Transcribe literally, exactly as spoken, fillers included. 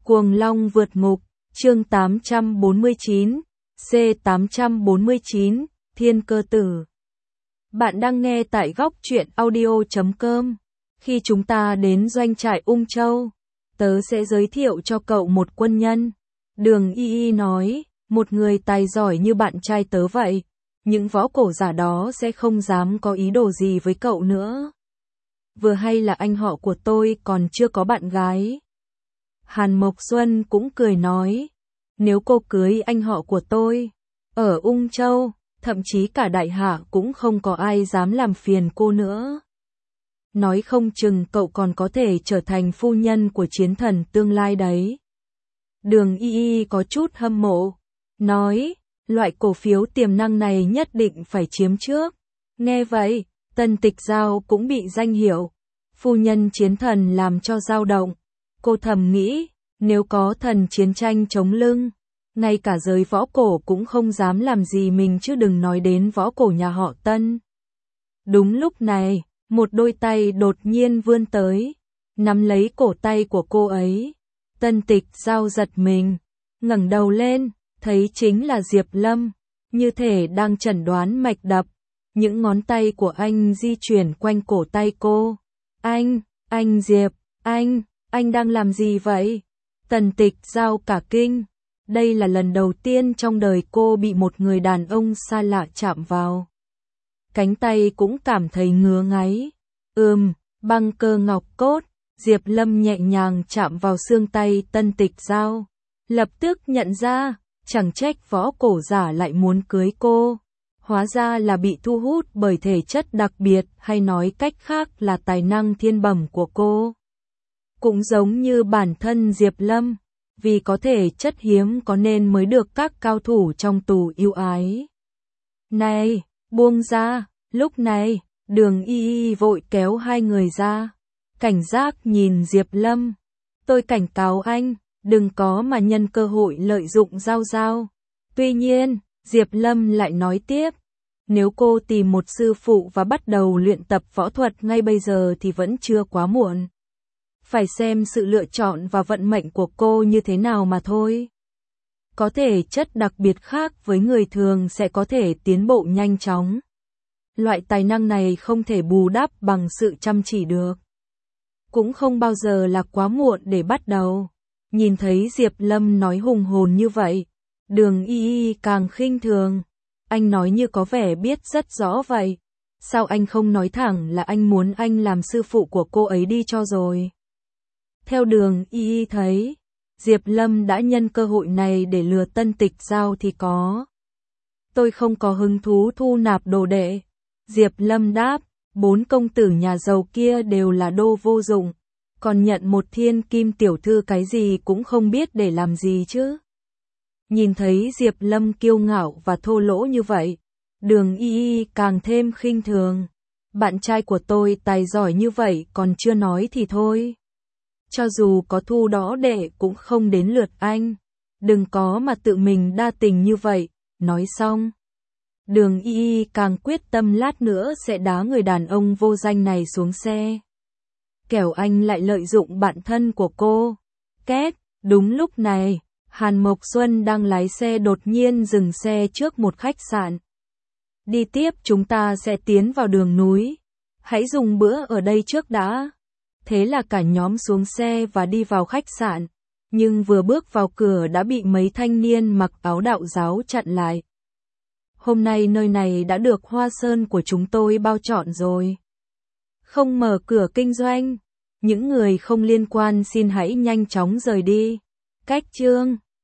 Cuồng Long vượt ngục, chương tám trăm bốn mươi chín, C tám trăm bốn mươi chín, Thiên Cơ Tử. Bạn đang nghe tại góc truyện audio chấm com. Khi chúng ta đến doanh trại Ung Châu, tớ sẽ giới thiệu cho cậu một quân nhân. Đường Y Y nói, một người tài giỏi như bạn trai tớ vậy, những võ cổ giả đó sẽ không dám có ý đồ gì với cậu nữa. Vừa hay là anh họ của tôi còn chưa có bạn gái. Hàn Mộc Xuân cũng cười nói, nếu cô cưới anh họ của tôi, ở Ung Châu, thậm chí cả đại hạ cũng không có ai dám làm phiền cô nữa. Nói không chừng cậu còn có thể trở thành phu nhân của chiến thần tương lai đấy. Đường Y Y có chút hâm mộ, nói, loại cổ phiếu tiềm năng này nhất định phải chiếm trước. Nghe vậy, Tân Tịch Giao cũng bị danh hiệu phu nhân chiến thần làm cho dao động. Cô thầm nghĩ, nếu có thần chiến tranh chống lưng, ngay cả giới võ cổ cũng không dám làm gì mình chứ đừng nói đến võ cổ nhà họ Tân. Đúng lúc này, một đôi tay đột nhiên vươn tới, nắm lấy cổ tay của cô ấy. Tân Tịch Giao giật mình, ngẩng đầu lên, thấy chính là Diệp Lâm, như thể đang chẩn đoán mạch đập. Những ngón tay của anh di chuyển quanh cổ tay cô. Anh, anh Diệp, anh, anh đang làm gì vậy? Tần Tịch Giao cả kinh. Đây là lần đầu tiên trong đời cô bị một người đàn ông xa lạ chạm vào. Cánh tay cũng cảm thấy ngứa ngáy. Ừm, băng cơ ngọc cốt. Diệp Lâm nhẹ nhàng chạm vào xương tay Tân Tịch Giao. Lập tức nhận ra, chẳng trách võ cổ giả lại muốn cưới cô. Hóa ra là bị thu hút bởi thể chất đặc biệt, hay nói cách khác là tài năng thiên bẩm của cô. Cũng giống như bản thân Diệp Lâm, vì có thể chất hiếm có nên mới được các cao thủ trong tù yêu ái. Này, buông ra, lúc này, Đường Y Y vội kéo hai người ra, cảnh giác nhìn Diệp Lâm. Tôi cảnh cáo anh, đừng có mà nhân cơ hội lợi dụng Giao Giao. Tuy nhiên, Diệp Lâm lại nói tiếp, nếu cô tìm một sư phụ và bắt đầu luyện tập võ thuật ngay bây giờ thì vẫn chưa quá muộn. Phải xem sự lựa chọn và vận mệnh của cô như thế nào mà thôi. Có thể chất đặc biệt khác với người thường sẽ có thể tiến bộ nhanh chóng. Loại tài năng này không thể bù đắp bằng sự chăm chỉ được. Cũng không bao giờ là quá muộn để bắt đầu. Nhìn thấy Diệp Lâm nói hùng hồn như vậy, Đường Y Y càng khinh thường. Anh nói như có vẻ biết rất rõ vậy. Sao anh không nói thẳng là anh muốn anh làm sư phụ của cô ấy đi cho rồi? Theo Đường Y Y thấy, Diệp Lâm đã nhân cơ hội này để lừa Tân Tịch Giao thì có. Tôi không có hứng thú thu nạp đồ đệ. Diệp Lâm đáp, bốn công tử nhà giàu kia đều là đô vô dụng. Còn nhận một thiên kim tiểu thư cái gì cũng không biết để làm gì chứ. Nhìn thấy Diệp Lâm kiêu ngạo và thô lỗ như vậy, Đường Y Y càng thêm khinh thường. Bạn trai của tôi tài giỏi như vậy còn chưa nói thì thôi. Cho dù có thu đó đệ cũng không đến lượt anh. Đừng có mà tự mình đa tình như vậy. Nói xong, Đường Y Y càng quyết tâm lát nữa sẽ đá người đàn ông vô danh này xuống xe. Kẻo anh lại lợi dụng bạn thân của cô. Két, đúng lúc này, Hàn Mộc Xuân đang lái xe đột nhiên dừng xe trước một khách sạn. Đi tiếp chúng ta sẽ tiến vào đường núi. Hãy dùng bữa ở đây trước đã. Thế là cả nhóm xuống xe và đi vào khách sạn. Nhưng vừa bước vào cửa đã bị mấy thanh niên mặc áo đạo giáo chặn lại. Hôm nay nơi này đã được Hoa Sơn của chúng tôi bao trọn rồi. Không mở cửa kinh doanh. Những người không liên quan xin hãy nhanh chóng rời đi. Cách chương